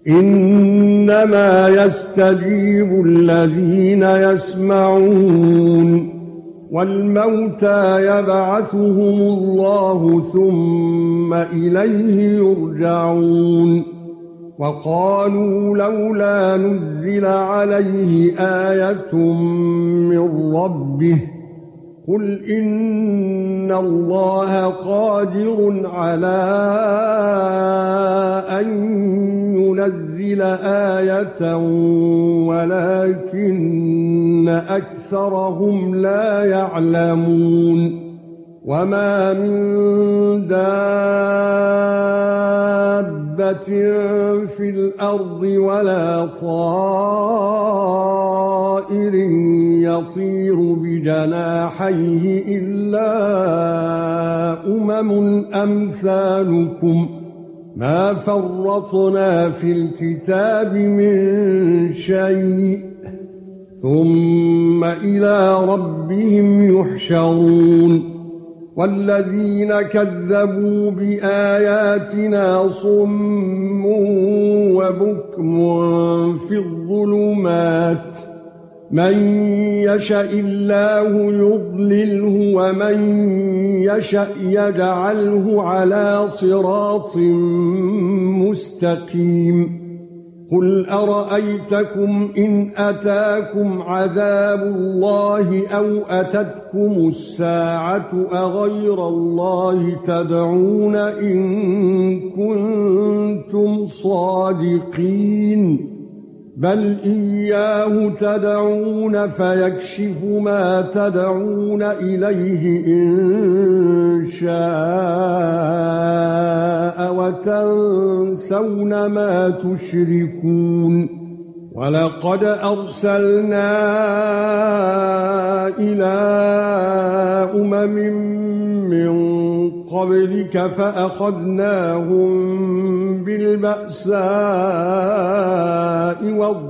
إنما يستجيب الذين يسمعون والموتى يبعثهم الله ثم إليه يرجعون وقالوا لولا نزل عليه آية من ربه قل إن الله قادر على أن ينزل آية ولكن أكثرهم لا يعلمون وما من دابة في الأرض ولا طائر يطير بجناحيه إلا أمثالكم ما فرطنا في الكتاب من شيء ثم إلى ربهم يحشرون والذين كذبوا بآياتنا صم وبكم في الظلمات من يشاء الله يضلله ومن يشاء يجعله على صراط مستقيم قل أرأيتكم إن أتاكم عذاب الله أو أتتكم الساعة أغير الله تدعون إن كنتم صادقين بل إياه تدعون فيكشف ما تدعون إليه إن شاء وتنسون ما تشركون ولقد أرسلنا إلى من قبلك فأخذناهم بالبأساء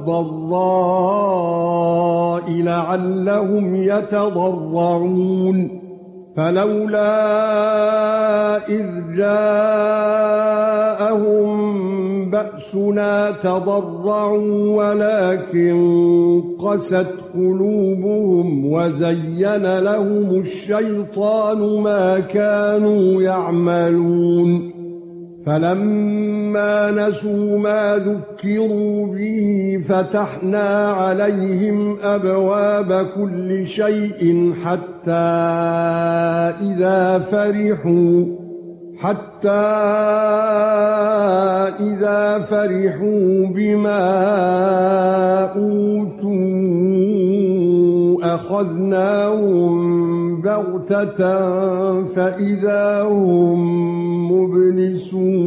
والضراء لعلهم يتضرعون فلولا إذ جاءهم بأسنا تضرعوا ولكن قست قلوبهم وزين لهم الشيطان ما كانوا يعملون فلما نسوا ما ذكروا به فتحنا عليهم أبواب كل شيء حتى إذا فرحوا بما أوتوا أخذناهم بغتة فإذا هم مبلسون